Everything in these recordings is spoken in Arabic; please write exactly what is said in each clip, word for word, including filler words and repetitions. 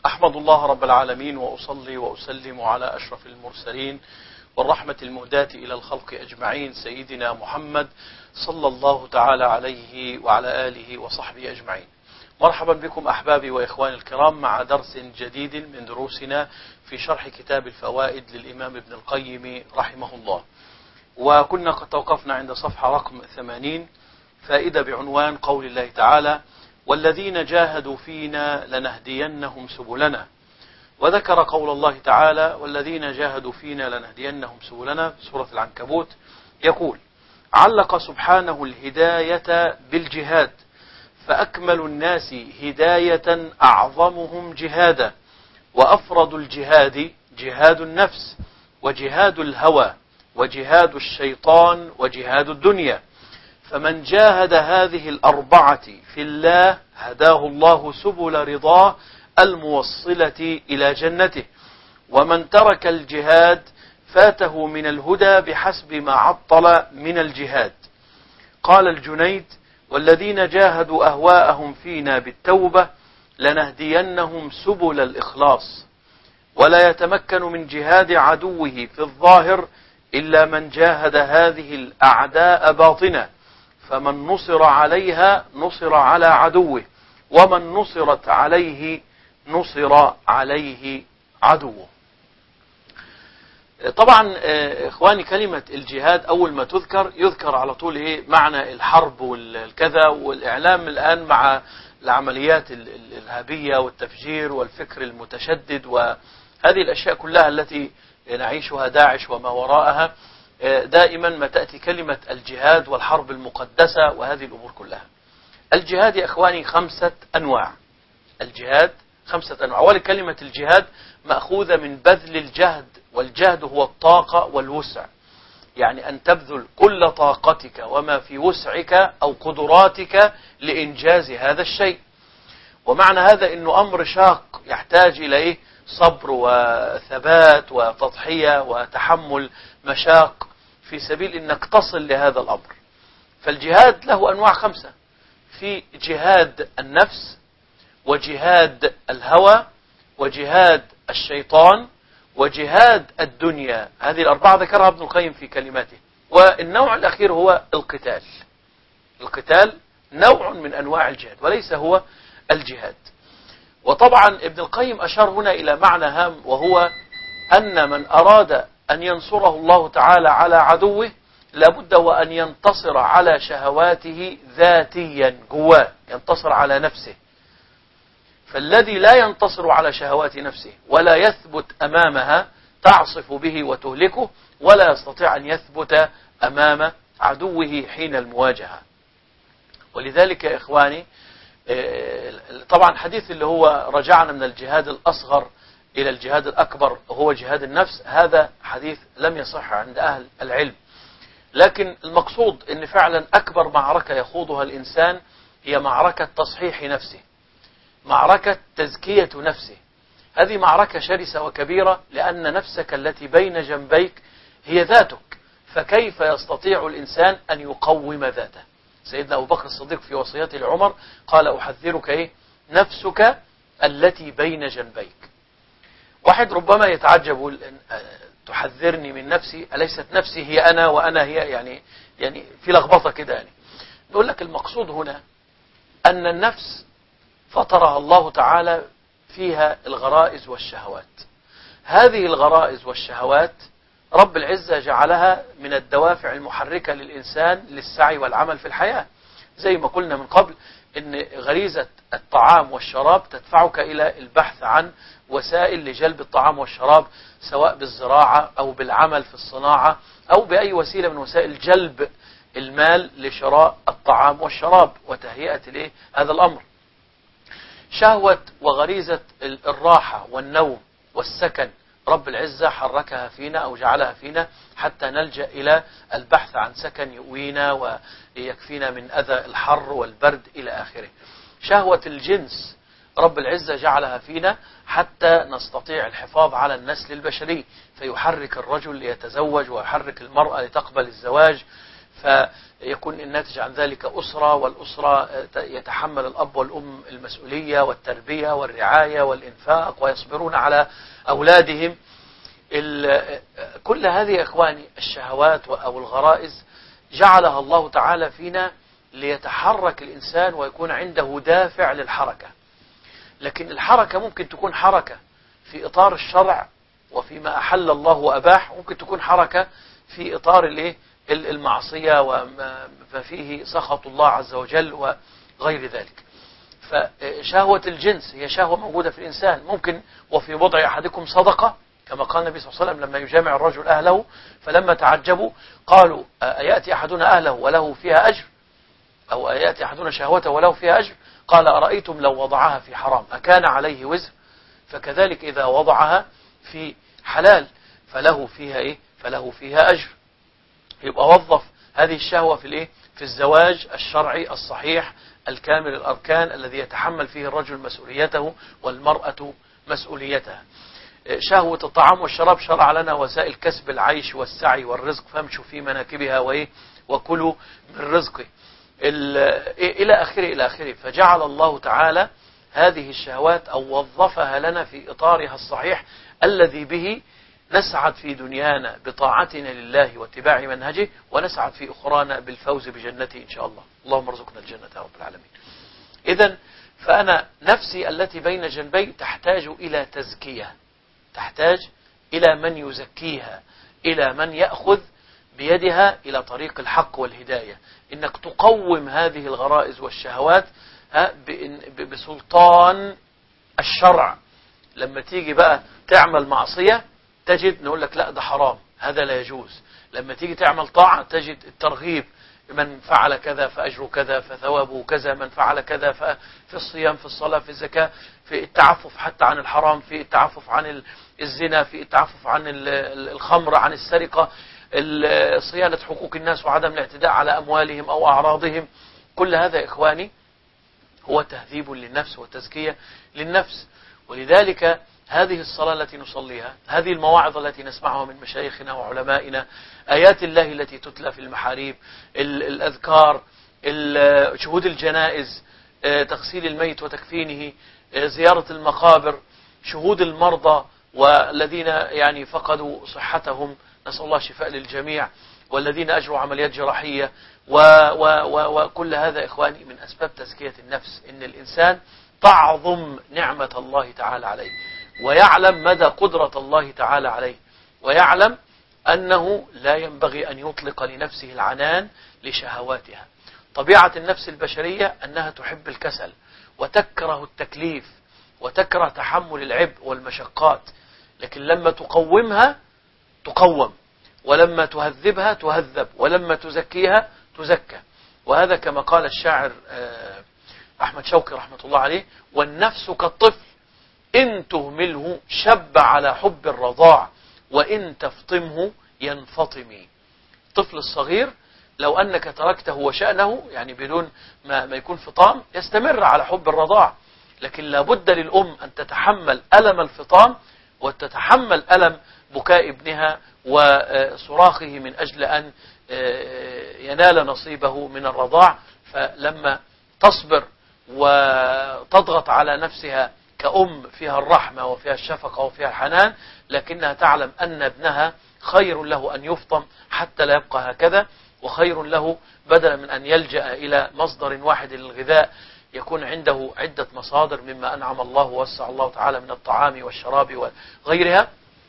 أحمد الله رب العالمين وأصلي وأسلم على أشرف المرسلين والرحمة المهداة إلى الخلق أجمعين سيدنا محمد صلى الله تعالى عليه وعلى آله وصحبه أجمعين. مرحبا بكم أحبابي وإخواني الكرام مع درس جديد من دروسنا في شرح كتاب الفوائد للإمام ابن القيم رحمه الله. وكنا قد توقفنا عند صفحة رقم ثمانين، فائدة بعنوان قول الله تعالى: والذين جاهدوا فينا لنهدينهم سبلنا. وذكر قول الله تعالى: والذين جاهدوا فينا لنهدينهم سبلنا، سورة العنكبوت. يقول: علق سبحانه الهداية بالجهاد، فأكمل الناس هداية أعظمهم جهادا، وأفرد الجهاد جهاد النفس وجهاد الهوى وجهاد الشيطان وجهاد الدنيا. فمن جاهد هذه الأربعة في الله هداه الله سبل رضاه الموصلة إلى جنته، ومن ترك الجهاد فاته من الهدى بحسب ما عطل من الجهاد. قال الجنيد: والذين جاهدوا أهواءهم فينا بالتوبة لنهدينهم سبل الإخلاص. ولا يتمكن من جهاد عدوه في الظاهر إلا من جاهد هذه الأعداء باطنة، فمن نصر عليها نصر على عدوه، ومن نصرت عليه نصر عليه عدوه. طبعا إخواني، كلمة الجهاد أول ما تذكر يذكر على طول إيه معنى الحرب والكذا والإعلام الآن مع العمليات الإرهابية والتفجير والفكر المتشدد وهذه الأشياء كلها التي نعيشها، داعش وما وراءها. دائما ما تأتي كلمة الجهاد والحرب المقدسة وهذه الأمور كلها. الجهاد يا إخواني خمسة أنواع. الجهاد خمسة أنواع. أولا، كلمة الجهاد مأخوذة من بذل الجهد، والجهد هو الطاقة والوسع، يعني أن تبذل كل طاقتك وما في وسعك أو قدراتك لإنجاز هذا الشيء. ومعنى هذا أنه أمر شاق يحتاج إلى إيه؟ صبر وثبات وتضحية وتحمل مشاق في سبيل أنك تصل لهذا الأمر. فالجهاد له أنواع خمسة: في جهاد النفس، وجهاد الهوى، وجهاد الشيطان، وجهاد الدنيا. هذه الأربعة ذكرها ابن القيم في كلماته. والنوع الأخير هو القتال. القتال نوع من أنواع الجهاد وليس هو الجهاد. وطبعا ابن القيم أشار هنا إلى معنى هام، وهو أن من أراد أن ينصره الله تعالى على عدوه لابد وأن ينتصر على شهواته ذاتيا جواه، ينتصر على نفسه. فالذي لا ينتصر على شهوات نفسه ولا يثبت أمامها تعصف به وتهلكه، ولا يستطيع أن يثبت أمام عدوه حين المواجهة. ولذلك يا إخواني، طبعا حديث اللي هو رجعنا من الجهاد الأصغر إلى الجهاد الأكبر هو جهاد النفس، هذا حديث لم يصح عند أهل العلم. لكن المقصود أن فعلا أكبر معركة يخوضها الإنسان هي معركة تصحيح نفسه، معركة تزكية نفسه. هذه معركة شرسة وكبيرة، لأن نفسك التي بين جنبيك هي ذاتك، فكيف يستطيع الإنسان أن يقوم ذاته؟ سيدنا أبو بكر الصديق في وصيته لعمر قال: أحذرك إيه؟ نفسك التي بين جنبيك. واحد ربما يتعجب: تحذرني من نفسي؟ أليست نفسي هي أنا وأنا هي؟ يعني يعني في لخبطة كده. يعني نقول لك المقصود هنا أن النفس فطرها الله تعالى فيها الغرائز والشهوات. هذه الغرائز والشهوات رب العزة جعلها من الدوافع المحركة للإنسان للسعي والعمل في الحياة. زي ما قلنا من قبل إن غريزة الطعام والشراب تدفعك إلى البحث عن وسائل لجلب الطعام والشراب، سواء بالزراعة أو بالعمل في الصناعة أو بأي وسيلة من وسائل جلب المال لشراء الطعام والشراب وتهيئة هذا الأمر. شهوة وغريزة الراحة والنوم والسكن رب العزة حركها فينا أو جعلها فينا حتى نلجأ إلى البحث عن سكن يؤوينا ويكفينا من أذى الحر والبرد إلى آخره. شهوة الجنس رب العزة جعلها فينا حتى نستطيع الحفاظ على النسل البشري، فيحرك الرجل ليتزوج ويحرك المرأة لتقبل الزواج فيكون الناتج عن ذلك أسرة، والأسرة يتحمل الأب والأم المسؤولية والتربية والرعاية والإنفاق ويصبرون على أولادهم. كل هذه إخواني الشهوات أو الغرائز جعلها الله تعالى فينا ليتحرك الإنسان ويكون عنده دافع للحركة. لكن الحركة ممكن تكون حركة في إطار الشرع وفيما أحل الله وأباح، ممكن تكون حركة في إطار الايه المعصية وما فيه سخط الله عز وجل وغير ذلك. فشهوة الجنس هي شهوة موجودة في الإنسان، ممكن وفي وضع أحدكم صدقة، كما قال النبي صلى الله عليه وسلم لما يجامع الرجل أهله فلما تعجبوا قالوا أيأتي أحدنا أهله وله فيها أجر، أو أيأتي أحدنا شهوته وله فيها أجر، قال أرأيتم لو وضعها في حرام أكان عليه وزر؟ فكذلك إذا وضعها في حلال فله فيها إيه؟ فله فيها أجر. يبقى وظف هذه الشهوة في الإيه؟ في الزواج الشرعي الصحيح الكامل الأركان الذي يتحمل فيه الرجل مسؤوليته والمرأة مسؤوليتها. شهوة الطعام والشراب شرع لنا وسائل كسب العيش والسعي والرزق، فامشوا في مناكبها وإيه؟ وكلوا من رزقه إلى آخره إلى آخره. فجعل الله تعالى هذه الشهوات أو وظفها لنا في إطارها الصحيح الذي به نسعد في دنيانا بطاعتنا لله واتباع منهجه، ونسعد في أخرانا بالفوز بجنته إن شاء الله. اللهم ارزقنا الجنة يا رب العالمين. إذن فأنا نفسي التي بين جنبي تحتاج إلى تزكية، تحتاج إلى من يزكيها، إلى من يأخذ بيدها إلى طريق الحق والهداية. إنك تقوم هذه الغرائز والشهوات بسلطان الشرع. لما تيجي بقى تعمل معصية تجد نقول لك لا ده حرام، هذا لا يجوز. لما تيجي تعمل طاعة تجد الترغيب، من فعل كذا فأجره كذا فثوابه كذا، من فعل كذا في الصيام في الصلاة في الزكاة، في التعفف حتى عن الحرام، في التعفف عن الزنا، في التعفف عن الخمر، عن السرقة، صيانة حقوق الناس وعدم الاعتداء على أموالهم أو أعراضهم. كل هذا إخواني هو تهذيب للنفس وتزكية للنفس. ولذلك هذه الصلاة التي نصليها، هذه المواعظ التي نسمعها من مشايخنا وعلمائنا، آيات الله التي تتلى في المحاريب، الأذكار، شهود الجنائز، تغسيل الميت وتكفينه، زيارة المقابر، شهود المرضى والذين يعني فقدوا صحتهم، نسأل الله شفاء للجميع، والذين أجروا عمليات جراحية، وكل هذا إخواني من أسباب تزكية النفس. إن الإنسان تعظم نعمة الله تعالى عليه، ويعلم مدى قدرة الله تعالى عليه، ويعلم أنه لا ينبغي أن يطلق لنفسه العنان لشهواتها. طبيعة النفس البشرية أنها تحب الكسل وتكره التكليف وتكره تحمل العبء والمشقات، لكن لما تقومها تقوم، ولما تهذبها تهذب، ولما تزكيها تزكى. وهذا كما قال الشاعر أحمد شوقي رحمة الله عليه: والنفس كالطفل إن تهمله شب على حب الرضاع، وإن تفطمه ينفطم. الطفل الصغير لو أنك تركته وشأنه يعني بدون ما, ما يكون فطام يستمر على حب الرضاع، لكن لابد للأم أن تتحمل ألم الفطام وتتحمل ألم بكاء ابنها وصراخه من أجل أن ينال نصيبه من الرضاع. فلما تصبر وتضغط على نفسها كأم فيها الرحمة وفيها الشفقة وفيها الحنان، لكنها تعلم أن ابنها خير له أن يفطم حتى لا يبقى هكذا، وخير له بدلا من أن يلجأ إلى مصدر واحد للغذاء يكون عنده عدة مصادر مما أنعم الله ووسع الله تعالى من الطعام والشراب وغيرها.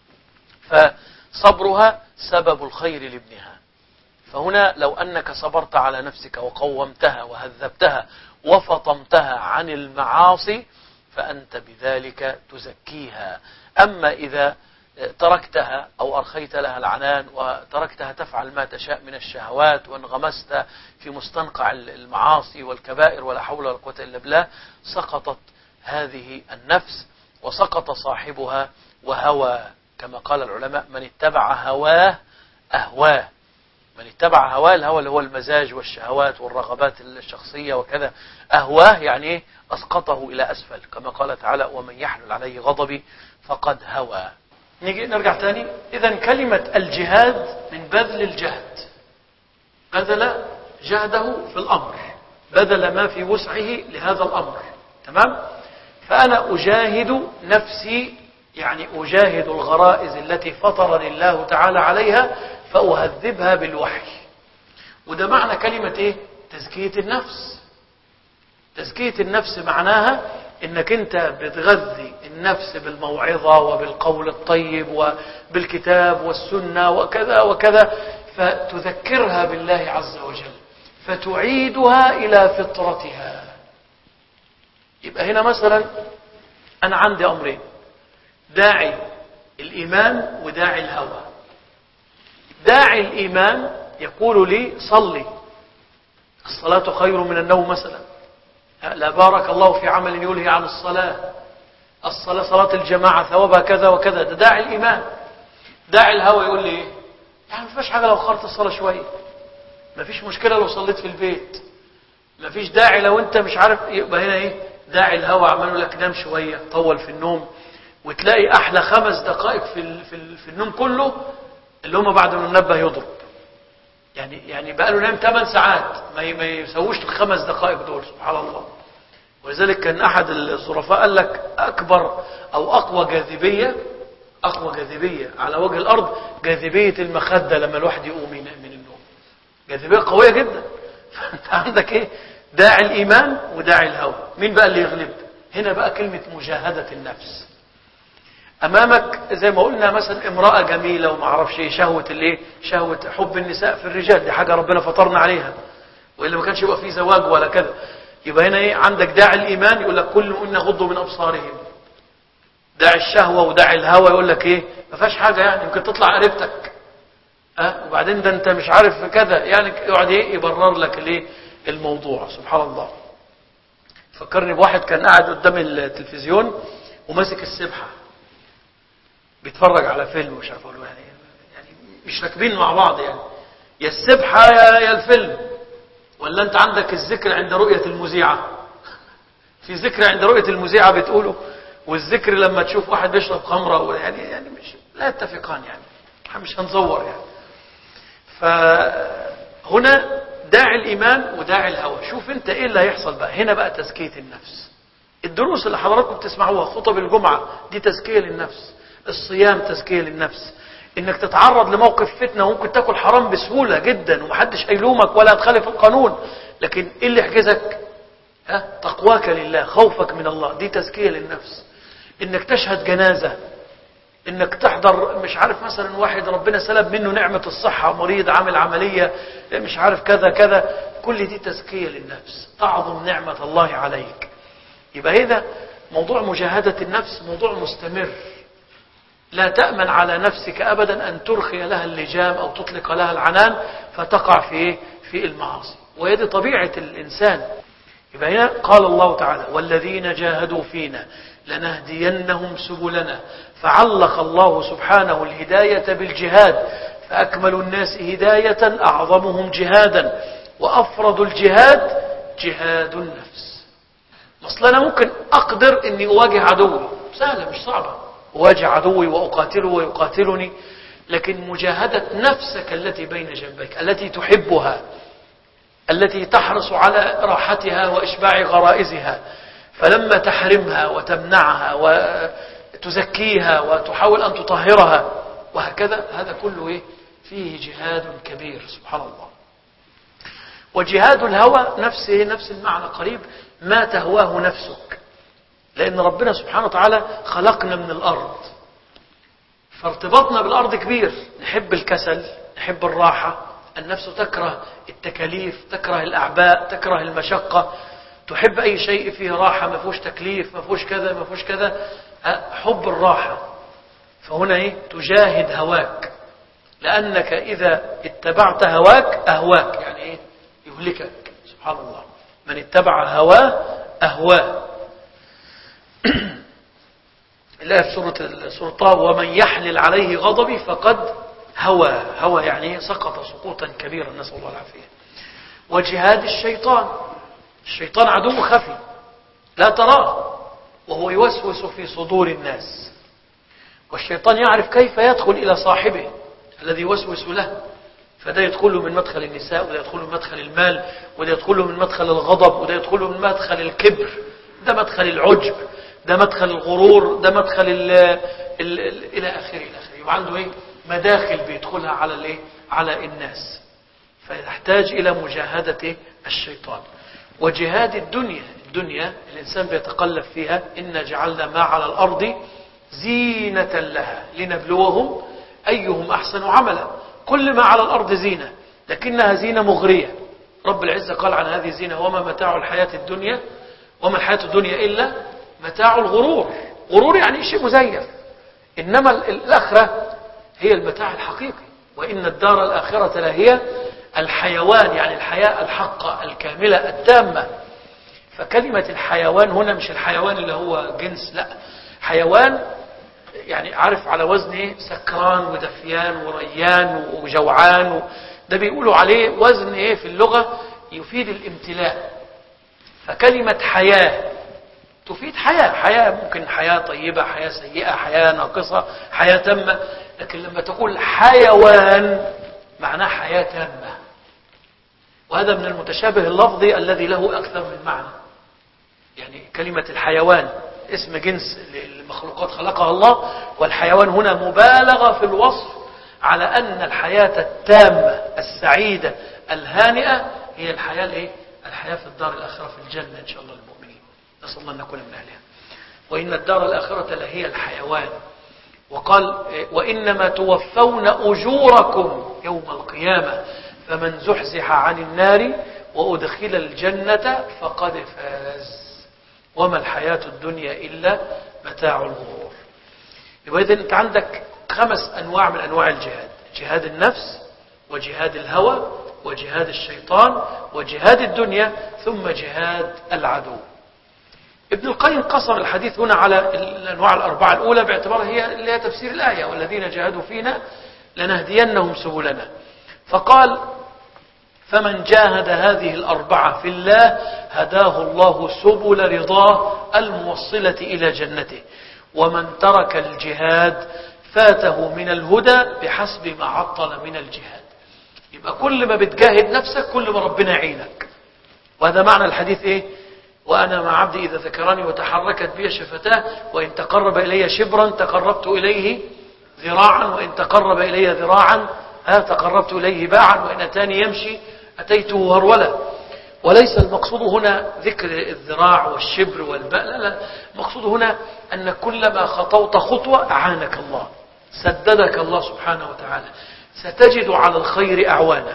فصبرها سبب الخير لابنها. فهنا لو أنك صبرت على نفسك وقومتها وهذبتها وفطمتها عن المعاصي فأنت بذلك تزكيها. أما إذا تركتها أو أرخيت لها العنان وتركتها تفعل ما تشاء من الشهوات وانغمست في مستنقع المعاصي والكبائر ولا حول ولا قوة إلا بالله، سقطت هذه النفس وسقط صاحبها وهوى. كما قال العلماء: من اتبع هواه أهواه. من اتبع هواه، الهوى اللي هو المزاج والشهوات والرغبات الشخصية وكذا، أهواه يعني إيه؟ أسقطه إلى أسفل، كما قال تعالى: ومن يحلل عليه غضبي فقد هوى. نيجي نرجع تاني. إذن كلمة الجهاد من بذل الجهد، بذل جهده في الأمر، بذل ما في وسعه لهذا الأمر. تمام؟ فأنا أجاهد نفسي، يعني أجاهد الغرائز التي فطرني الله تعالى عليها فأهذبها بالوحي. وده معنى كلمة إيه؟ تزكية النفس. تزكية النفس معناها إنك أنت بتغذي النفس بالموعظة وبالقول الطيب وبالكتاب والسنة وكذا وكذا، فتذكرها بالله عز وجل، فتعيدها إلى فطرتها. يبقى هنا مثلا أنا عندي أمرين: داعي الإيمان وداعي الهوى. داعي الإيمان يقول لي صلي، الصلاة خير من النوم مثلا، لا بارك الله في عمل يلهي عن الصلاة، الصلاة صلاة الجماعة ثوابها كذا وكذا. ده داعي الإيمان. داعي الهوى يقول لي إيه؟ يعني ما فيش حاجة لو أخرت الصلاة شوية، ما فيش مشكلة لو صليت في البيت، ما فيش داعي لو أنت مش عارف. يبقى هنا إيه؟ داعي الهوى عمله لك نام شوية، طول في النوم، وتلاقي أحلى خمس دقائق في في في النوم كله اللي هم بعد ما المنبه يضرب. يعني يعني بقى له نام ثمان ساعات ما ما يسووش الخمس دقائق دول. سبحان الله. ولذلك كان أحد الظرفاء قال لك أكبر أو أقوى جاذبية، أقوى جاذبية على وجه الأرض جاذبية المخدة لما الواحد يقوم من النوم. جاذبية قوية جدا. فأنت عندك إيه؟ داعي الإيمان وداعي الهوى. مين بقى اللي يغلب؟ هنا بقى كلمة مجاهدة النفس. أمامك زي ما قلنا مثلا امرأة جميلة وما اعرفش ايه، شهوة الايه؟ شهوة حب النساء في الرجال، دي حاجة ربنا فطرنا عليها، وإلا ما كانش يبقى فيه زواج ولا كذا. يبقى هنا ايه؟ عندك داعي الإيمان يقول لك كل إن غضوا من أبصارهم. داعي الشهوة وداعي الهوى يقول لك ايه؟ ما فيهاش حاجة، يعني يمكن تطلع قريبتك أه؟ وبعدين ده انت مش عارف كذا، يعني يقعد ايه؟ يبرر لك الايه؟ الموضوع. سبحان الله. فكرني بواحد كان قاعد قدام التلفزيون وماسك السبحة بيتفرج على فيلم، مش عارف اقول يعني يعني مش راكبين مع بعض، يعني يا السبحة يا يا الفيلم. ولا انت عندك الذكر عند رؤية المذيعة؟ في ذكر عند رؤية المذيعة بتقوله، والذكر لما تشوف واحد بيشرب خمرة، يعني يعني مش لا يتفقان، يعني مش هنزور يعني. فهنا داعي الإيمان وداعي الهوى. شوف انت ايه اللي هيحصل بقى هنا بقى؟ تزكية النفس. الدروس اللي حضراتكم بتسمعوها، خطب الجمعة، دي تزكية للنفس. الصيام تزكية للنفس. انك تتعرض لموقف فتنة وممكن تاكل حرام بسهولة جدا ومحدش هيلومك ولا تخالف القانون، لكن ايه اللي يحجزك؟ ها؟ تقواك لله، خوفك من الله، دي تزكية للنفس. انك تشهد جنازة، انك تحضر مش عارف مثلا واحد ربنا سلب منه نعمة الصحة، مريض عامل عملية مش عارف كذا كذا، كل دي تزكية للنفس، تعظم نعمة الله عليك. يبقى هذا موضوع مجاهدة النفس موضوع مستمر. لا تأمن على نفسك أبدا أن ترخي لها اللجام أو تطلق لها العنان فتقع في في المعاصي، وهذه طبيعة الإنسان. يبقى هنا قال الله تعالى: والذين جاهدوا فينا لنهدينهم سبلنا. فعلق الله سبحانه الهداية بالجهاد، فأكمل الناس هداية أعظمهم جهادا، وأفرض الجهاد جهاد النفس. مثلا أنا ممكن أقدر أني أواجه عدوي، سهلة مش صعبة، أواجه عدوي وأقاتله ويقاتلني، لكن مجاهدة نفسك التي بين جنبيك، التي تحبها، التي تحرص على راحتها وإشباع غرائزها، فلما تحرمها وتمنعها وتزكيها وتحاول أن تطهرها وهكذا، هذا كله إيه؟ فيه جهاد كبير. سبحان الله. وجهاد الهوى نفسه نفس المعنى قريب، ما تهواه نفسك، لأن ربنا سبحانه وتعالى خلقنا من الأرض، فارتباطنا بالأرض كبير. نحب الكسل، نحب الراحة، النفس تكره التكاليف، تكره الأعباء، تكره المشقة، تحب أي شيء فيه راحة، ما فيهوش تكليف، ما فيهوش كذا ما فيهوش كذا، حب الراحة. فهنا إيه؟ تجاهد هواك، لأنك إذا اتبعت هواك أهواك، يعني إيه؟ يهلكك. سبحان الله. من اتبع هواه أهواه. الله في سورة سورة طه: ومن يحلل عليه غضبي فقد هوى. هوى يعني سقط سقوطا كبيرا، نسأل الله العافية. وجهاد الشيطان. الشيطان عدو خفي لا تراه، وهو يوسوس في صدور الناس، والشيطان يعرف كيف يدخل إلى صاحبه الذي يوسوس له، فده يدخله من مدخل النساء، وده يدخله من مدخل المال، وده يدخله من مدخل الغضب، وده يدخله من مدخل الكبر، ده مدخل العجب، ده مدخل الغرور، ده مدخل ال ال ال إلى آخره إلى آخره. يبقى عنده إيه؟ مداخل بيدخلها على الإيه؟ على الناس. فيحتاج إلى مجاهدة الشيطان وجهاد الدنيا. الدنيا الإنسان بيتقلب فيها، إن جعلنا ما على الأرض زينة لها لنبلوهم أيهم أحسن عملا. كل ما على الأرض زينة، لكنها زينة مغرية. رب العزة قال عن هذه الزينة: وما متاع الحياة الدنيا وما الحياة الدنيا إلا متاع الغرور. غرور يعني شيء مزيف، إنما الآخرة هي المتاع الحقيقي. وإن الدار الآخرة لهي الحيوان، يعني الحياة الحقة الكاملة التامة. فكلمة الحيوان هنا مش الحيوان اللي هو جنس، لا، حيوان يعني عارف على وزن ايه؟ سكران ودفيان وريان وجوعان و... ده بيقولوا عليه وزن ايه في اللغة يفيد الامتلاء. فكلمة حياة تفيد حياة، حياة ممكن حياة طيبة، حياة سيئة، حياة ناقصة، حياة تامة. لكن لما تقول حيوان معناه حياة تامة. وهذا من المتشابه اللفظي الذي له أكثر من معنى. يعني كلمة الحيوان اسم جنس المخلوقات خلقها الله، والحيوان هنا مبالغة في الوصف على أن الحياة التامة السعيدة الهانئة هي الحياة الايه؟ الحياة في الدار الآخرة في الجنة إن شاء الله للمؤمنين، نسأل الله أن نكون من أهلها. وإن الدار الآخرة لهي الحيوان. وقال: وإنما توفون أجوركم يوم القيامة فمن زحزح عن النار وأدخل الجنة فقد فاز وما الحياة الدنيا إلا متاع الغرور. يبقى إذن أنت عندك خمس أنواع من أنواع الجهاد: جهاد النفس، وجهاد الهوى، وجهاد الشيطان، وجهاد الدنيا، ثم جهاد العدو. ابن القيم قسم الحديث هنا على الأنواع الأربعة الأولى باعتبارها هي اللي هي تفسير الآية: والذين جاهدوا فينا لنهدينهم سبلنا. فقال: فمن جاهد هذه الأربعة في الله هداه الله سبل رضاه الموصلة إلى جنته، ومن ترك الجهاد فاته من الهدى بحسب ما عطل من الجهاد. يبقى كل ما بتجاهد نفسك كل ما ربنا يعينك. وهذا معنى الحديث إيه؟ وأنا مع عبدي إذا ذكرني وتحركت بي شفتاه وإن تقرب إلي شبرا تقربت إليه ذراعا وإن تقرب إلي ذراعا ها تقربت إليه باعا وإن أتاني يمشي أتيته هرولا. وليس المقصود هنا ذكر الذراع والشبر والباء، لا لا، المقصود هنا أن كلما خطوت خطوة أعانك الله، سددك الله سبحانه وتعالى، ستجد على الخير أعوانا،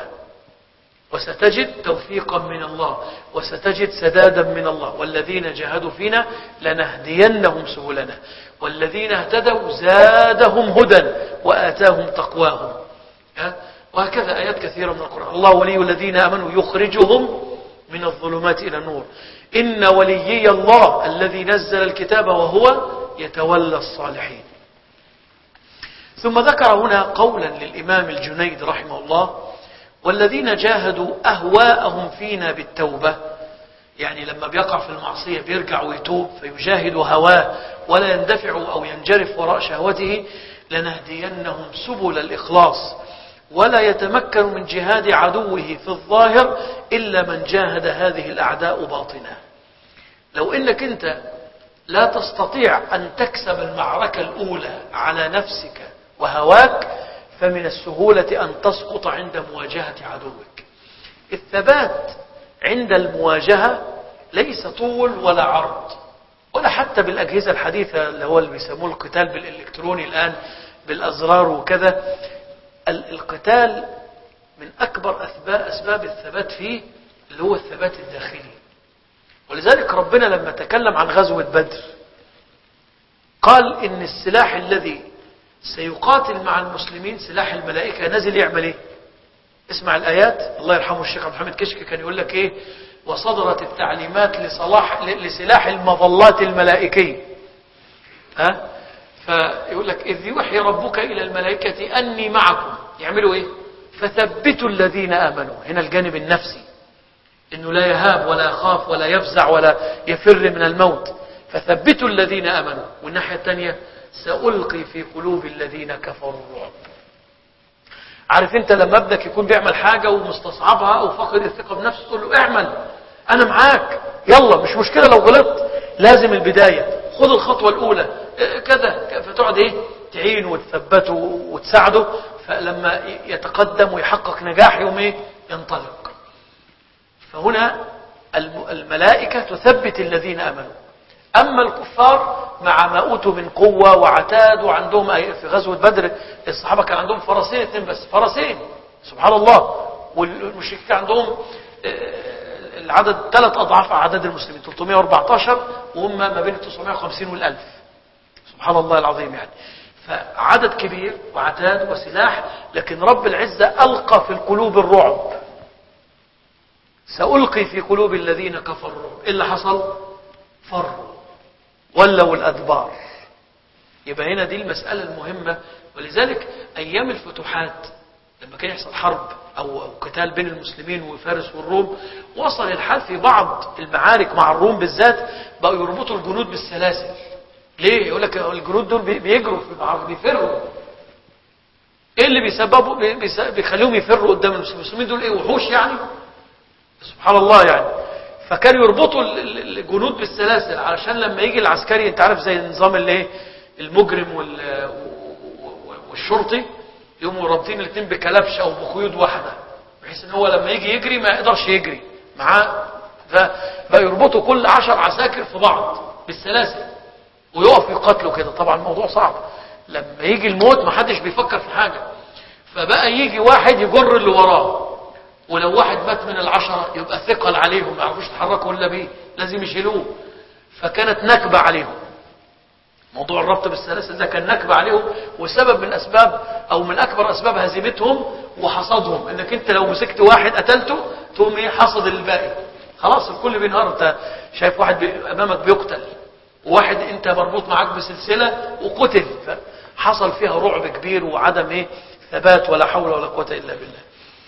وستجد توفيقا من الله، وستجد سدادا من الله. والذين جاهدوا فينا لنهدينهم سبلنا والذين اهتدوا زادهم هدى وآتاهم تقواهم. وهكذا آيات كثيرة من القرآن. الله ولي الذين آمنوا يخرجهم من الظلمات إلى النور إن وليي الله الذي نزل الكتاب وهو يتولى الصالحين. ثم ذكر هنا قولا للإمام الجنيد رحمه الله: والذين جاهدوا أهواءهم فينا بالتوبة. يعني لما بيقع في المعصية بيرجع ويتوب فيجاهد هواه ولا يندفع أو ينجرف وراء شهوته، لنهدينهم سبل الإخلاص ولا يتمكن من جهاد عدوه في الظاهر إلا من جاهد هذه الأعداء باطنا. لو إنك أنت لا تستطيع أن تكسب المعركة الأولى على نفسك وهواك فمن السهولة أن تسقط عند مواجهة عدوك. الثبات عند المواجهة ليس طول ولا عرض ولا حتى بالأجهزة الحديثة اللي هو اللي بيسموه القتال بالإلكتروني الآن بالأزرار وكذا. القتال من أكبر أسباب الثبات فيه اللي هو الثبات الداخلي. ولذلك ربنا لما تكلم عن غزوة بدر قال إن السلاح الذي سيقاتل مع المسلمين سلاح الملائكة. نزل يعمل ايه؟ اسمع الآيات. الله يرحمه الشيخ عبد الحميد كشك كان يقول لك ايه: وصدرت التعليمات لصلاح لسلاح المظلات الملائكي. ها؟ فيقول لك: إذ يوحي ربك إلى الملائكة أني معكم. يعملوا ايه؟ فثبتوا الذين آمنوا. هنا الجانب النفسي، إنه لا يهاب ولا يخاف ولا يفزع ولا يفر من الموت. فثبتوا الذين آمنوا. والناحية الثانية: سألقي في قلوب الذين كفروا الرعب. عارف انت لما ابنك يكون بيعمل حاجة ومستصعبها او فاقد الثقة بنفسه تقول له اعمل انا معاك يلا مش مشكلة لو غلطت، لازم البداية خذ الخطوة الاولى كذا، فتقعد ايه تعينه وتثبته وتساعده، فلما يتقدم ويحقق نجاح يوم ايه ينطلق. فهنا الملائكة تثبت الذين امنوا. اما الكفار مع ما اوتوا من قوة وعتاد وعندهم في غزوة بدر الصحابة كان عندهم فرسين اثنين بس، فرسين سبحان الله، والمشركين عندهم العدد ثلاث اضعاف عدد المسلمين ثلاثمائة وأربعة عشر، وهم ما بين تسعمائة وخمسين والألف سبحان الله العظيم يعني. فعدد كبير وعتاد وسلاح، لكن رب العزة ألقى في القلوب الرعب. سألقي في قلوب الذين كفروا. إيه اللي حصل؟ فروا ولوا الأدبار. يبقى هنا دي المسألة المهمة. ولذلك أيام الفتوحات لما كان يحصل حرب أو قتال بين المسلمين وفارس والروم، وصل الحال في بعض المعارك مع الروم بالذات بقوا يربطوا الجنود بالسلاسل. ليه؟ يقول لك الجنود دول بيجروا في بعض بيفروا. ايه اللي بيسببوا بيخليهم يفروا قدام المسلمين؟ المسلمين دول ايه وحوش يعني؟ سبحان الله يعني. فكانوا يربطوا الجنود بالسلاسل علشان لما يجي العسكري، انت عارف زي النظام اللي ايه المجرم والشرطي يقوموا رابطين الاثنين بكلبش او بخيوط واحده، بحيث ان هو لما يجي يجري ما يقدرش يجري معاه. فبقى يربطوا كل عشر عساكر في بعض بالسلاسل ويقف يقاتلوا كده. طبعا الموضوع صعب، لما يجي الموت ما حدش بيفكر في حاجة، فبقى يجي واحد يجر اللي وراه، ولو واحد مات من العشرة يبقى ثقل عليهم ما يعرفوش يتحركوا الا بيه، لازم يشيلوه. فكانت نكبة عليهم، موضوع الربط بالسلاسل ده كان نكبة عليهم، وسبب من اسباب او من اكبر اسباب هزيمتهم وحصدهم، انك انت لو مسكت واحد قتلته تقوم ايه حصد الباقي، خلاص الكل بينهار. انت شايف واحد امامك بيقتل، وواحد انت مربوط معاك بسلسلة وقتل، فحصل فيها رعب كبير وعدم ايه ثبات ولا حول ولا قوة الا بالله.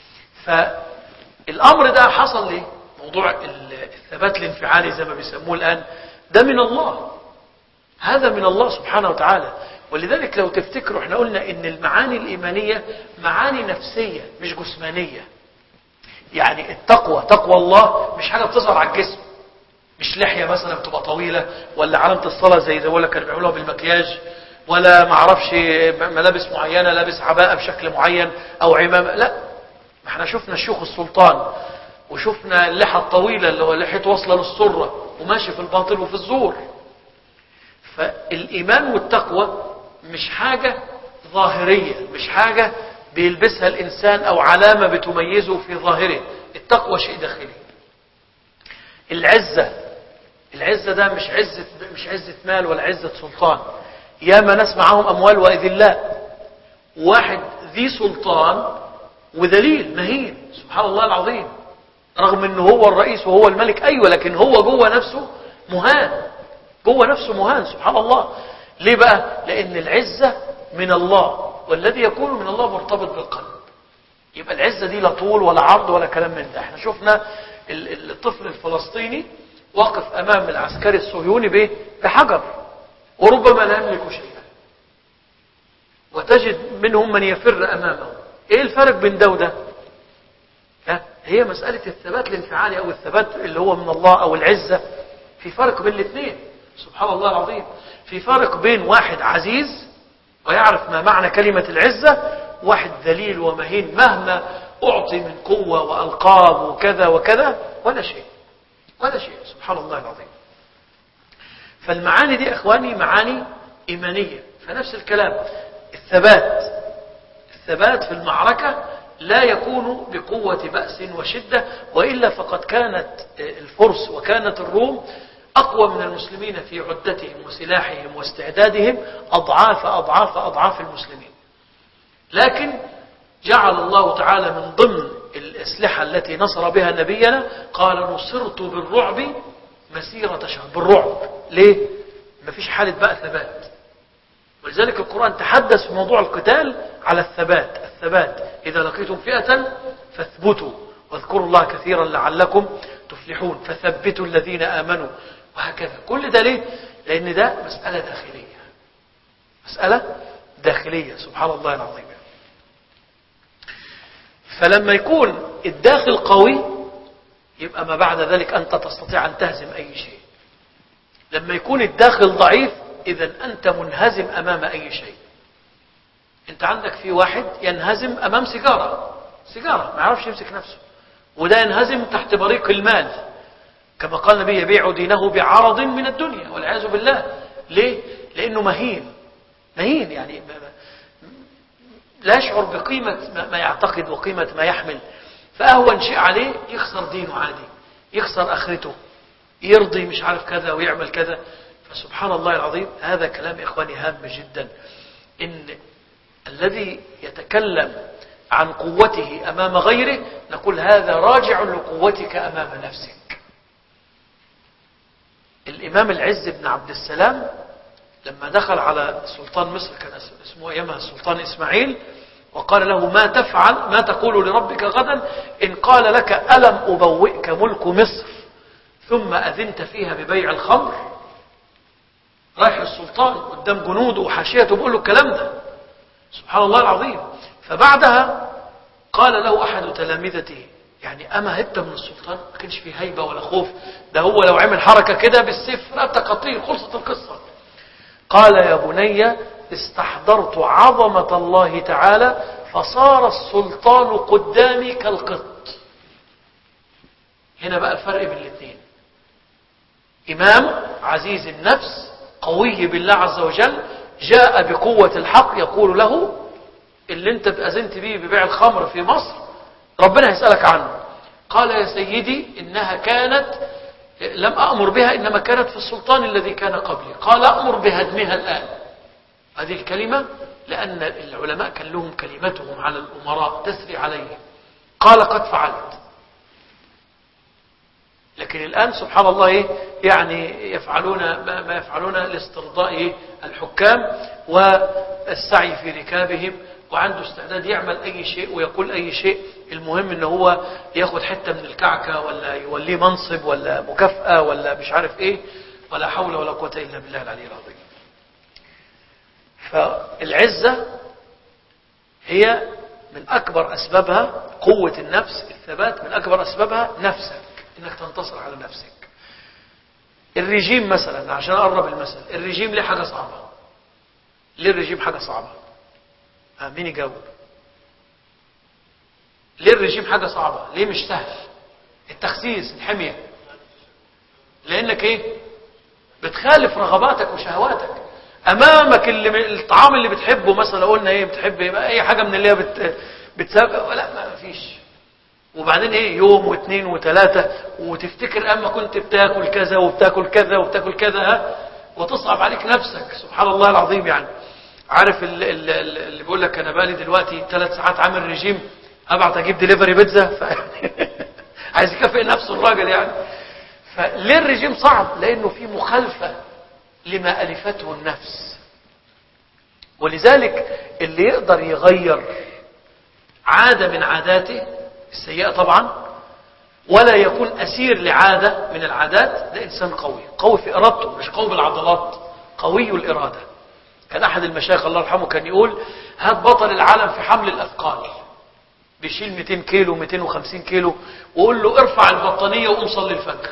فالامر ده حصل ليه؟ موضوع الثبات الانفعالي زي ما بيسموه الان ده من الله، هذا من الله سبحانه وتعالى. ولذلك لو تفتكروا احنا قلنا ان المعاني الايمانية معاني نفسية مش جسمانية. يعني التقوى تقوى الله مش حاجة بتظهر على الجسم، مش لحية مثلا بتبقى طويلة، ولا علامة الصلاة زي زي كانوا بيعملوها بالمكياج، ولا ما اعرفش ملابس معينة لابس عباءة بشكل معين او عمامة. لا، ما احنا شفنا الشيوخ السلطان وشفنا اللحى الطويلة اللي هو لحيته واصلة للسرة وماشي في الباطل وفي الزور. فالإيمان والتقوى مش حاجة ظاهرية، مش حاجة بيلبسها الإنسان أو علامة بتميزه في ظاهره. التقوى شيء داخلي. العزة، العزة ده مش عزة مش عزة مال ولا عزة سلطان. ياما ناس معاهم أموال وإذلاء، واحد ذي سلطان وذليل مهين سبحان الله العظيم، رغم انه هو الرئيس وهو الملك، ايوه، لكن هو جوه نفسه مهان، جوه نفسه مهان سبحان الله. ليه بقى؟ لان العزة من الله، والذي يكون من الله مرتبط بالقلب. يبقى العزة دي لا طول ولا عرض ولا كلام من ده. احنا شفنا الطفل الفلسطيني واقف امام العسكري الصهيوني بايه؟ بحجر، وربما لا يملك شيئا، وتجد منهم من يفر امامه. ايه الفرق بين ده وده؟ هي مسألة الثبات الانفعالي او الثبات اللي هو من الله او العزة. في فرق بين الاثنين سبحان الله العظيم. في فرق بين واحد عزيز ويعرف ما معنى كلمة العزة، واحد ذليل ومهين مهما أعطي من قوة وألقاب وكذا وكذا ولا شيء ولا شيء سبحان الله العظيم. فالمعاني دي أخواني معاني إيمانية. فنفس الكلام الثبات الثبات في المعركة لا يكون بقوة بأس وشدة، وإلا فقد كانت الفرس وكانت الروم أقوى من المسلمين في عدتهم وسلاحهم واستعدادهم أضعاف أضعاف أضعاف المسلمين. لكن جعل الله تعالى من ضمن الأسلحة التي نصر بها نبينا قال نصرت بالرعب مسيرة شهر. بالرعب ليه؟ ما فيش حالة بقى ثبات. ولذلك القرآن تحدث في موضوع القتال على الثبات. الثبات إذا لقيتم فئة فاثبتوا واذكروا الله كثيرا لعلكم تفلحون، فثبتوا الذين آمنوا، وهكذا. كل ده ليه؟ لأن ده مسألة داخلية، مسألة داخلية سبحان الله العظيم. فلما يكون الداخل قوي يبقى ما بعد ذلك أنت تستطيع أن تهزم أي شيء. لما يكون الداخل ضعيف إذن أنت منهزم أمام أي شيء. أنت عندك في واحد ينهزم أمام سيجارة سيجارة ما يعرفش يمسك نفسه، وده ينهزم تحت بريق المال كما قال النبي يبيع دينه بعرض من الدنيا والعياذ بالله. ليه؟ لأنه مهين مهين يعني لا يشعر بقيمة ما يعتقد وقيمة ما يحمل، فأهون شيء عليه يخسر دينه عادي، يخسر آخرته، يرضي مش عارف كذا ويعمل كذا. فسبحان الله العظيم هذا كلام إخواني هام جدا، إن الذي يتكلم عن قوته أمام غيره نقول هذا راجع لقوتك أمام نفسك. الإمام العز بن عبد السلام لما دخل على سلطان مصر كان اسمه أيامها السلطان إسماعيل وقال له ما تفعل ما تقول لربك غدا إن قال لك ألم أبوئك ملك مصر ثم أذنت فيها ببيع الخمر. رايح السلطان قدام جنوده وحاشيته بيقول له الكلام ده سبحان الله العظيم. فبعدها قال له أحد تلامذته يعني أما هبت من السلطان؟ ما كانش فيه هيبة ولا خوف، ده هو لو عمل حركة كده بالسيف رأتك قطير خلصت القصة. قال يا بني استحضرت عظمة الله تعالى فصار السلطان قدامي كالقط. هنا بقى الفرق بين الاثنين، إمام عزيز النفس قوي بالله عز وجل جاء بقوة الحق يقول له اللي انت أذنت به ببيع الخمر في مصر ربنا يسألك عنه. قال يا سيدي إنها كانت لم أأمر بها إنما كانت في السلطان الذي كان قبلي. قال أأمر بهدمها الآن. هذه الكلمة لأن العلماء كان لهم كلمتهم على الأمراء تسري عليهم. قال قد فعلت. لكن الآن سبحان الله إيه يعني يفعلون ما يفعلون لاسترضاء الحكام والسعي في ركابهم، وعنده استعداد يعمل أي شيء ويقول أي شيء، المهم إنه هو ياخد حتة من الكعكة ولا يوليه منصب ولا مكافأة ولا مش عارف إيه، ولا حول ولا قوة إلا بالله العلي العظيم. فالعزة هي من أكبر أسبابها قوة النفس، الثبات من أكبر أسبابها نفسك، إنك تنتصر على نفسك. الرجيم مثلا عشان أقرب المثل، الرجيم ليه حاجة صعبة؟ ليه الرجيم حاجة صعبة؟ مين يجاوب؟ ليه الرجيم حاجة صعبة؟ ليه مش سهل؟ التخسيس، الحمية، لأنك إيه؟ بتخالف رغباتك وشهواتك. أمامك اللي الطعام اللي بتحبه مثلا قلنا إيه بتحب إيه؟ أي حاجة من اللي هي بت بتسابق، لا ما فيش. وبعدين إيه يوم واثنين وثلاثة وتفتكر أما كنت بتاكل كذا وبتاكل كذا وبتاكل كذا ها؟ وتصعب عليك نفسك سبحان الله العظيم. يعني عارف اللي, اللي بيقول لك أنا بالي دلوقتي ثلاث ساعات عامل رجيم أبعت أجيب ديليفري بيتزا ف... عايز يكافئ نفسه الراجل يعني. فليه الرجيم صعب؟ لأنه في مخالفة لما ألفته النفس. ولذلك اللي يقدر يغير عادة من عاداته السيئة طبعا ولا يكون أسير لعادة من العادات ده إنسان قوي، قوي في إرادته مش قوي بالعضلات، قوي الإرادة. كان أحد المشايخ الله يرحمه كان يقول هات بطل العالم في حمل الأثقال، بيشيل مئتين كيلو مئتين وخمسين كيلو وقول له ارفع البطانية وقوم صلي الفجر.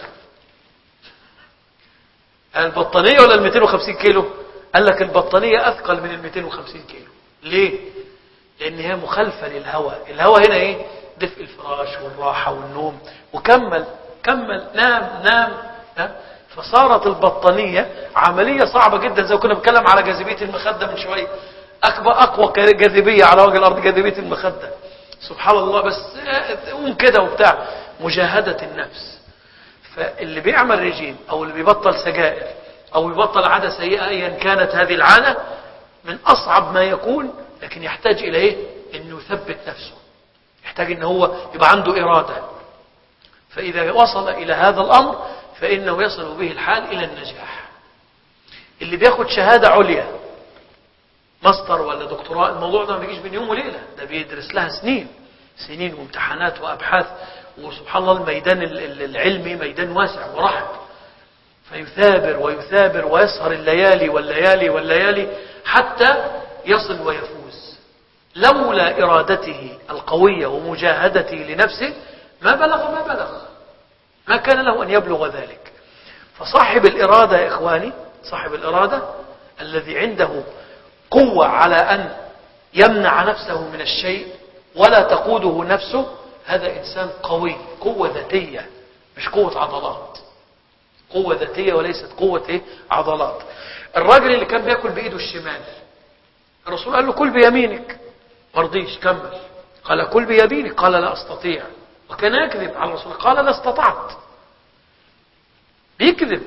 البطانية ولا ال مئتين وخمسين كيلو؟ قال لك البطانية أثقل من ال مئتين وخمسين كيلو. ليه؟ لأن هي مخالفة للهوى. الهوى هنا إيه؟ دفء الفراش والراحة والنوم. وكمل كمل نام نام ها؟ فصارت البطانية عملية صعبة جدا، زي كنا بنتكلم على جاذبية المخدة من شوية. أكبر أقوى جاذبية على وجه الأرض جاذبية المخدة سبحان الله. بس قوم كده وبتاع مجاهدة النفس. فاللي بيعمل رجيم أو اللي بيبطل سجائر أو يبطل عادة سيئة أيا كانت هذه العادة من أصعب ما يكون، لكن يحتاج إلى إيه؟ إنه يثبت نفسه، يحتاج إنه هو يبقى عنده إرادة. فإذا وصل إلى هذا الأمر فإنه يصل به الحال إلى النجاح. اللي بياخد شهادة عليا ماستر ولا دكتوراه، الموضوع ده ما بيجيش بين يوم وليلة، ده بيدرس لها سنين سنين وامتحانات وأبحاث. وسبحان الله الميدان العلمي ميدان واسع ورحب، فيثابر ويثابر ويسهر الليالي والليالي والليالي حتى يصل ويفوز. لولا إرادته القوية ومجاهدته لنفسه ما بلغ ما بلغ، ما كان له أن يبلغ ذلك. فصاحب الإرادة يا إخواني، صاحب الإرادة الذي عنده قوة على أن يمنع نفسه من الشيء ولا تقوده نفسه، هذا إنسان قوي، قوة ذاتية مش قوة عضلات، قوة ذاتية وليست قوة إيه؟ عضلات. الراجل اللي كان بيأكل بإيده الشمال، الرسول قال له كل بيمينك، مرضيش، كمل. قال كل بيمينك، قال لا أستطيع، وكان يكذب على الرسول، قال لا استطعت، بيكذب.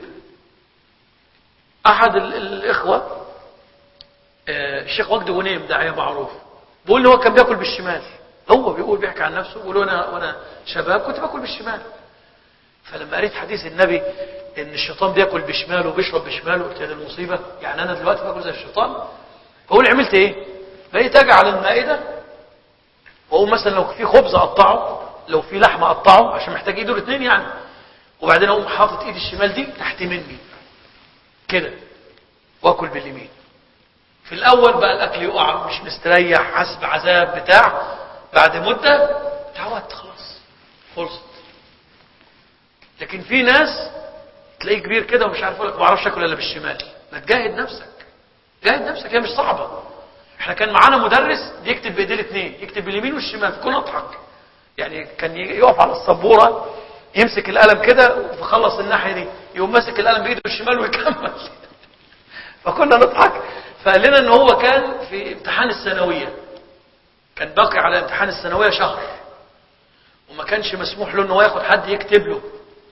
أحد الإخوة الشيخ وجد غنيم داعية معروف، بيقول هو كان بيأكل بالشمال، هو بيقول بيحكي عن نفسه، بيقول أنا وأنا شباب كنت باكل بالشمال. فلما قريت حديث النبي ان الشيطان بياكل بشماله وبيشرب بشماله، قلت هذه المصيبه، يعني انا دلوقتي باكل زي الشيطان؟ فقول عملت ايه؟ بقيت اجي على المائده واقوم مثلا لو في خبز اقطعه، لو في لحمه اقطعه عشان محتاج ايده الاثنين يعني، وبعدين اقوم حاطط ايدي الشمال دي تحت مني كده واكل باليمين. في الاول بقى الاكل يقع، مش مستريح، حاسس بعذاب بتاع، بعد مده اتعودت خلاص خلصت. لكن في ناس تلاقيه كبير كده ومش عارف، يقول لك ما بعرفش اكل الا بالشمال. ما تجاهد نفسك، جاهد نفسك، هي مش صعبه. احنا كان معانا مدرس بيكتب بايديه الاثنين، يكتب باليمين والشمال، كنا نضحك يعني. كان يقف على السبوره يمسك القلم كده ويخلص الناحيه دي، يقوم ماسك القلم بايده الشمال ويكمل. فكنا نضحك. فقال لنا ان هو كان في امتحان الثانويه، كان باقي على امتحان الثانويه شهر، وما كانش مسموح له ان هو ياخد حد يكتب له.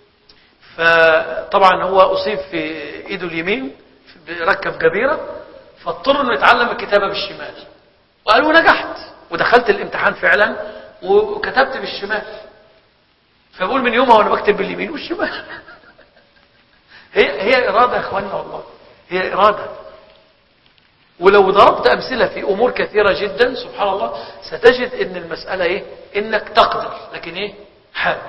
فطبعا هو أصيب في إيده اليمين، ركب جبيرة، فاضطر انه يتعلم الكتابة بالشمال. وقالوا نجحت ودخلت الامتحان فعلا وكتبت بالشمال. فبقول من يومها وانا بكتب باليمين والشمال. هي هي إرادة يا اخواننا، والله هي إرادة. ولو ضربت أمثلة في أمور كثيرة جدا سبحان الله ستجد ان المسألة ايه؟ انك تقدر، لكن ايه؟ حاول.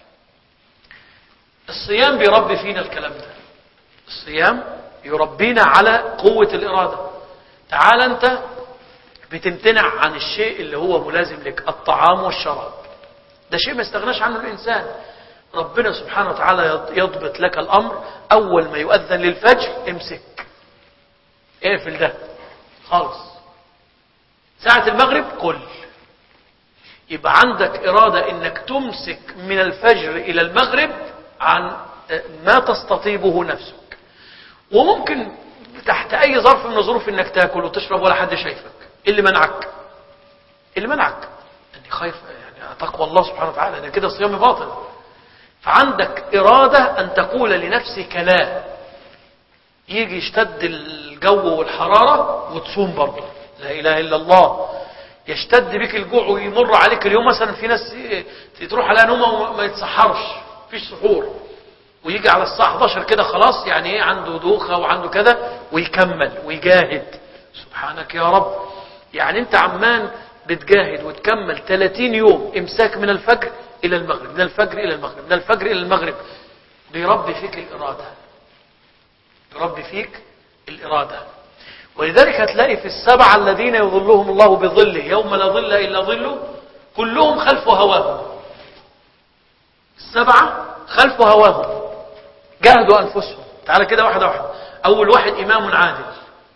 الصيام بيربي فينا الكلام ده، الصيام يربينا على قوة الإرادة. تعال أنت بتمتنع عن الشيء اللي هو ملازم لك، الطعام والشراب، ده شيء ما استغناش عنه الإنسان. ربنا سبحانه وتعالى يضبط لك الأمر، أول ما يؤذن للفجر امسك، اقفل ده خالص، ساعة المغرب كل. يبقى عندك إرادة إنك تمسك من الفجر إلى المغرب عن ما تستطيبه نفسك. وممكن تحت أي ظرف من الظروف إنك تاكل وتشرب ولا حد شايفك. اللي منعك اللي منعك أني خايف يعني تقوى الله سبحانه وتعالى، أنا كده صيامي باطل. فعندك إرادة أن تقول لنفسك لا. يجي يشتد الجو والحرارة وتصوم برضه، لا إله إلا الله. يشتد بك الجوع ويمر عليك اليوم، مثلا في ناس تروح على نومه وما يتسحرش، فيش سحور، ويجي على الساعة احد عشر كده خلاص يعني ايه، عنده دوخة وعنده كذا، ويكمل ويجاهد. سبحانك يا رب. يعني انت عمان بتجاهد وتكمل ثلاثين يوم امساك من الفجر الى المغرب، من الفجر الى المغرب، من الفجر الى المغرب. بيربي فيك الإرادة، يربي فيك الإرادة. ولذلك هتلاقي في السبعة الذين يظلهم الله بظله يوم لا ظل إلا ظله، كلهم خلف هواهم. السبعة خلف هواهم، جاهدوا أنفسهم. تعالى كده واحدة واحدة. أول واحد إمام عادل.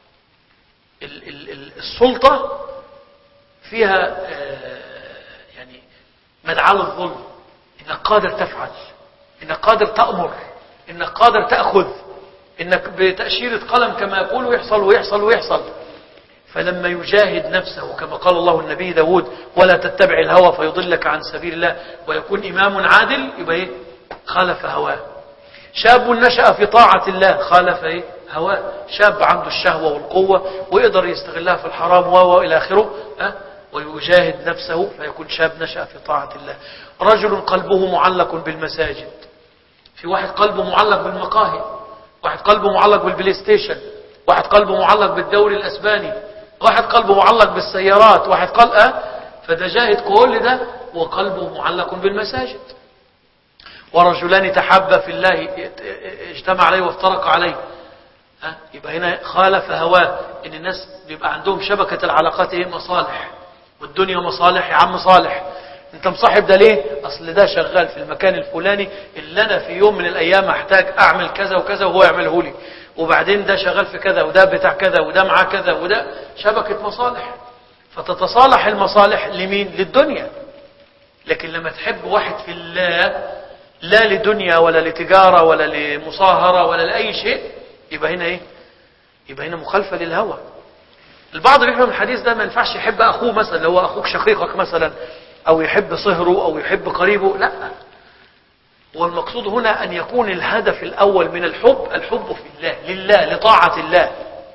السلطة فيها يعني مدعاة للظلم، إنك قادر تفعل، إنك قادر تأمر، إنك قادر تأخذ، إنك بتأشيرة قلم كما يقول ويحصل ويحصل ويحصل. فلما يجاهد نفسه كما قال الله النبي داود ولا تتبع الهوى فيضلك عن سبيل الله، ويكون إمام عادل، يبقى إيه؟ خالف هواه. شاب نشأ في طاعة الله، خالف إيه؟ هواه. شاب عنده الشهوة والقوة ويقدر يستغلها في الحرام وإلى آخره، أه؟ ويجاهد نفسه فيكون شاب نشأ في طاعة الله. رجل قلبه معلق بالمساجد. في واحد قلبه معلق بالمقاهي، واحد قلبه معلق بالبلاي ستيشن، واحد قلبه معلق بالدوري الأسباني، واحد قلبه معلق بالسيارات، واحد قلب أه؟ فده جاهد كل ده وقلبه معلق بالمساجد. ورجلان تحابا في الله اجتمع عليه وافترق عليه، ها؟ يبقى هنا خالف هواه. ان الناس بيبقى عندهم شبكة العلاقات ايه؟ مصالح. والدنيا مصالح. يا عم صالح، انت مصاحب ده ليه؟ اصل ده شغال في المكان الفلاني اللي انا في يوم من الايام احتاج اعمل كذا وكذا وهو يعمله لي، وبعدين ده شغال في كذا وده بتاع كذا وده معاه كذا وده، شبكة مصالح. فتتصالح المصالح لمين؟ للدنيا. لكن لما تحب واحد في الله، لا لدنيا ولا لتجارة ولا لمصاهرة ولا لأي شيء، يبقى هنا ايه؟ يبقى هنا مخالفة للهوى. البعض بيفهم الحديث ده ما ينفعش يحب اخوه مثلا، لو هو اخوك شقيقك مثلا، او يحب صهره او يحب قريبه، لا. والمقصود هنا ان يكون الهدف الاول من الحب الحب في الله، لله، لطاعة الله،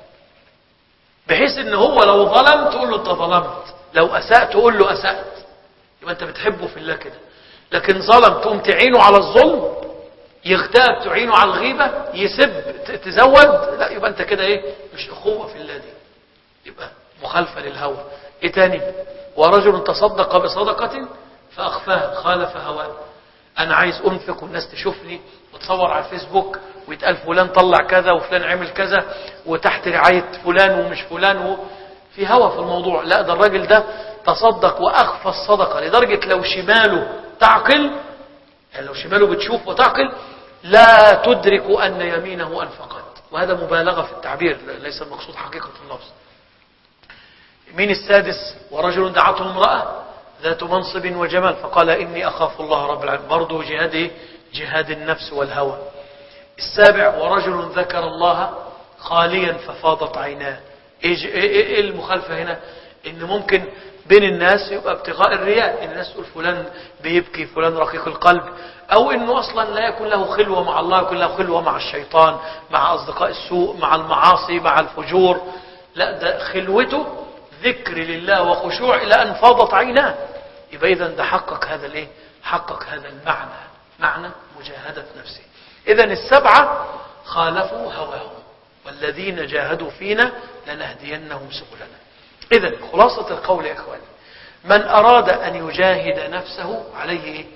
بحيث ان هو لو ظلم تقول له انت ظلمت، لو اساء تقول له اسأت، يبقى انت بتحبه في الله كده. لكن ظلم تقوم تعينه على الظلم، يغتاب تعينه على الغيبة، يسب تزود، لا، يبقى انت كده ايه؟ مش اخوة في الله دي، يبقى مخالفة للهوى. ايه تاني؟ ورجل تصدق بصدقة فأخفاها خالف هواه. انا عايز انفق والناس تشوفني وتصور على الفيسبوك ويتقال فلان طلع كذا وفلان عمل كذا وتحت رعاية فلان ومش فلان، و... في هوى في الموضوع. لا، ده الراجل ده تصدق واخفى الصدقة لدرجة لو شماله تعقل، يعني لو شماله بتشوف وتعقل، لا تدرك ان يمينه انفقت. وهذا مبالغة في التعبير، ليس المقصود حقيقة اللفظ. مين السادس؟ ورجل دعته امرأة ذات منصب وجمال فقال إني أخاف الله رب العالمين. برضه جهاد إيه؟ جهاد النفس والهوى. السابع ورجل ذكر الله خاليا ففاضت عيناه. إيه, إيه المخالفة هنا؟ إن ممكن بين الناس يبقى ابتغاء الرياء، إن الناس تقول فلان بيبكي، فلان رقيق القلب، أو إنه أصلا لا يكون له خلوة مع الله، يكون له خلوة مع الشيطان، مع أصدقاء السوء، مع المعاصي، مع الفجور. لا، ده خلوته ذكر لله وخشوع إلى أن فاضت عيناه. يبقى إذا ده حقق هذا الإيه؟ حقق هذا المعنى، معنى مجاهدة نفسه. إذا السبعة خالفوا هواهم، والذين جاهدوا فينا لنهدينهم سبلنا. إذا خلاصة القول يا إخواني، من أراد أن يجاهد نفسه عليه إيه؟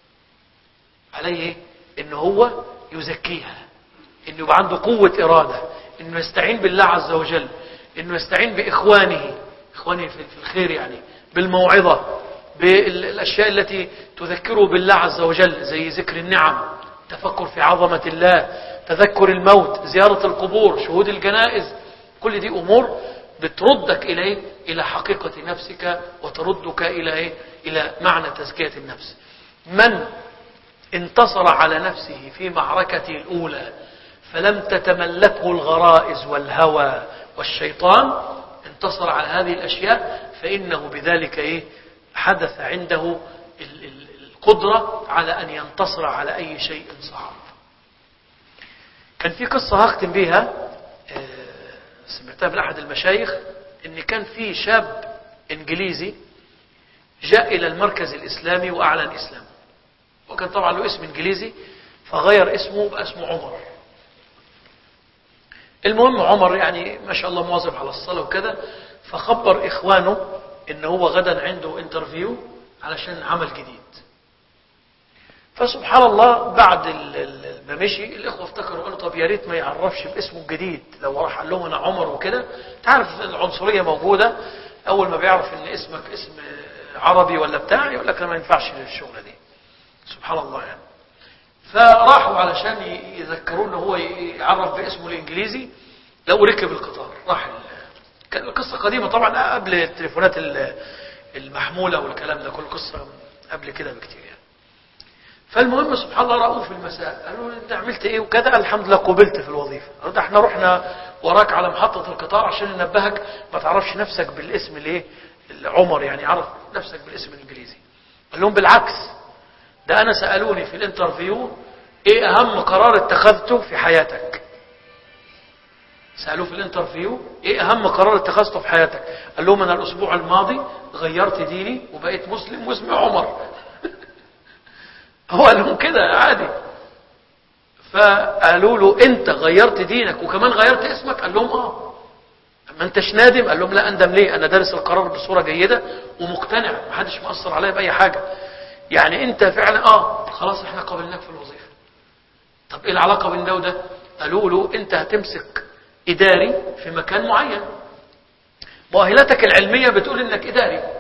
عليه إيه؟ إنه هو يزكيها، إنه يبقى عنده قوة إرادة، إنه يستعين بالله عز وجل، إنه يستعين بإخوانه، إخوانه في الخير يعني، بالموعظة، بالأشياء التي تذكره بالله عز وجل، زي ذكر النعم، تفكر في عظمة الله، تذكر الموت، زيارة القبور، شهود الجنائز. كل دي أمور بتردك إليه إلى حقيقة نفسك، وتردك إلى إيه؟ إلى معنى تزكية النفس. من انتصر على نفسه في معركته الأولى فلم تتملكه الغرائز والهوى والشيطان، انتصر على هذه الأشياء، فإنه بذلك إيه؟ حدث عنده القدرة على أن ينتصر على أي شيء صعب. كان في قصة هختم بها، سمعتها من أحد المشايخ، إن كان في شاب إنجليزي جاء إلى المركز الإسلامي وأعلن إسلامه، وكان طبعا له اسم إنجليزي فغير اسمه بقى اسمه عمر. المهم عمر يعني ما شاء الله مواظب على الصلاة وكذا، فخبر إخوانه إن هو غدا عنده انترفيو علشان عمل جديد. فسبحان الله بعد ما مشي الإخوة افتكروا قالوا طب يا ريت ما يعرفش باسمه الجديد، لو راح قال لهم أنا عمر وكده. تعرف العنصرية موجودة، أول ما بيعرف إن اسمك اسم عربي ولا بتاع يقول لك ما ينفعش للشغلة دي. سبحان الله يعني. فراحوا علشان يذكروا إنه هو يعرف باسمه الإنجليزي، لو ركب القطار راح. القصة قديمة طبعا قبل التليفونات المحمولة والكلام ده، كل قصة قبل كده بكتير يعني. فالمهم سبحان الله رأوه في المساء، قالوا انت عملت ايه وكذا؟ الحمد لله قبلت في الوظيفة. قالوا ده احنا رحنا وراك على محطة القطار عشان ننبهك ما تعرفش نفسك بالاسم الايه عمر، يعني عرف نفسك بالاسم الانجليزي. قال لهم بالعكس، ده انا سألوني في الانترفيو ايه اهم قرار اتخذته في حياتك. سألوه في الانترفيو ايه اهم قرار اتخذته في حياتك؟ قال لهم انا الاسبوع الماضي غيرت ديني وبقيت مسلم واسمي عمر. هو قال لهم كده عادي. فقالوا له انت غيرت دينك وكمان غيرت اسمك؟ قال لهم اه. ما انتش نادم؟ قال لهم لا اندم ليه، انا دارس القرار بصورة جيدة ومقتنع، محدش مأثر عليا بأي حاجة. يعني انت فعلا اه خلاص احنا قابلناك في الوظيفة. طب ايه العلاقة بين ده وده؟ قالوا له انت هتمسك اداري في مكان معين، مؤهلاتك العلمية بتقول انك اداري،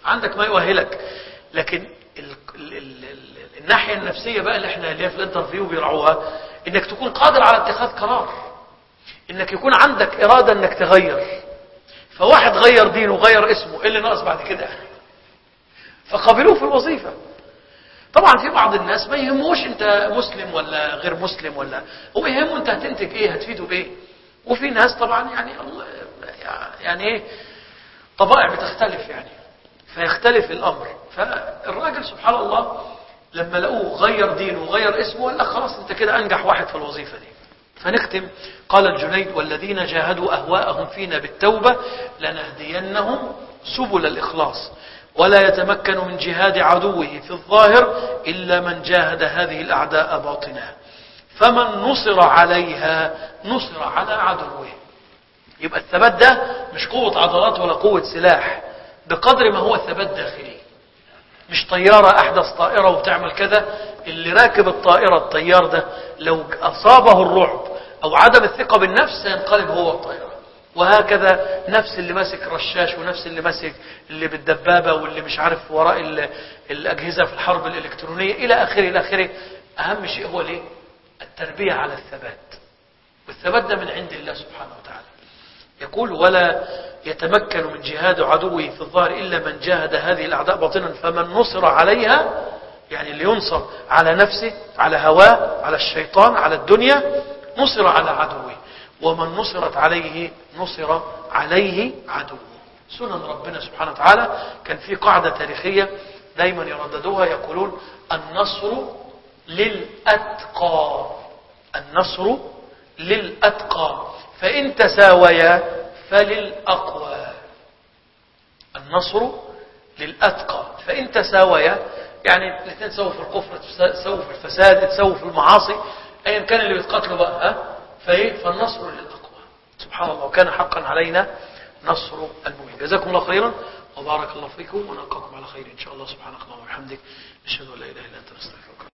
عندك ما يؤهلك. لكن ال ال ال ال الناحية النفسية بقى اللي احنا اللي في الانترفيو بيرعوها، انك تكون قادر على اتخاذ قرار، انك يكون عندك ارادة انك تغير. فواحد غير دينه وغير اسمه، ايه اللي ناقص بعد كده؟ فقبلوه في الوظيفة. طبعا في بعض الناس ما يهموش انت مسلم ولا غير مسلم، ولا هو يهمه انت هتنتج ايه، هتفيده بايه. وفي ناس طبعا يعني يعني ايه طبائع بتختلف يعني، فيختلف الامر. فالراجل سبحان الله لما لقوه غير دينه وغير اسمه، قال لك خلاص انت كده انجح واحد في الوظيفة دي. فنختم. قال الجنيد: والذين جاهدوا أهواءهم فينا بالتوبة لنهدينهم سبل الإخلاص ولا يتمكن من جهاد عدوه في الظاهر إلا من جاهد هذه الأعداء باطنا فمن نصر عليها نصر على عدوه. يبقى الثبات ده مش قوة عضلات ولا قوة سلاح، بقدر ما هو ثبات داخلي. مش طيارة أحدث طائرة وبتعمل كذا، اللي راكب الطائرة الطيار ده لو أصابه الرعب أو عدم الثقة بالنفس سينقلب هو الطائرة. وهكذا نفس اللي ماسك رشاش، ونفس اللي ماسك اللي بالدبابة، واللي مش عارف وراء الأجهزة في الحرب الإلكترونية إلى آخره إلى آخره. أهم شيء هو ليه؟ التربية على الثبات، والثبات ده من عند الله سبحانه وتعالى. يقول: ولا يتمكن من جهاد عدوه في الظاهر إلا من جاهد هذه الأعداء باطنا فمن نصر عليها، يعني اللي ينصر على نفسه، على هواه، على الشيطان، على الدنيا، نصر على عدوه. ومن نصرت عليه نصر عليه عدوه. سنن ربنا سبحانه وتعالى. كان في قاعدة تاريخية دايما يرددوها، يقولون: النصر للأتقى، النصر للأتقى، فإن تساويا فللأقوى. النصر للأتقى فإن تساويا، يعني الاثنين تساووا في الكفر، تساووا في الفساد، تساووا في المعاصي، أيا كان اللي بيتقاتلوا بقى، ها فايه فالنصر للأقوى. سبحان الله، وكان حقا علينا نصر المؤمنين. جزاكم الله خيرا وبارك الله فيكم، ونلقاكم على خير إن شاء الله. سبحانك اللهم وبحمدك، نشهد أن لا إله إلا أنت، نستغفرك.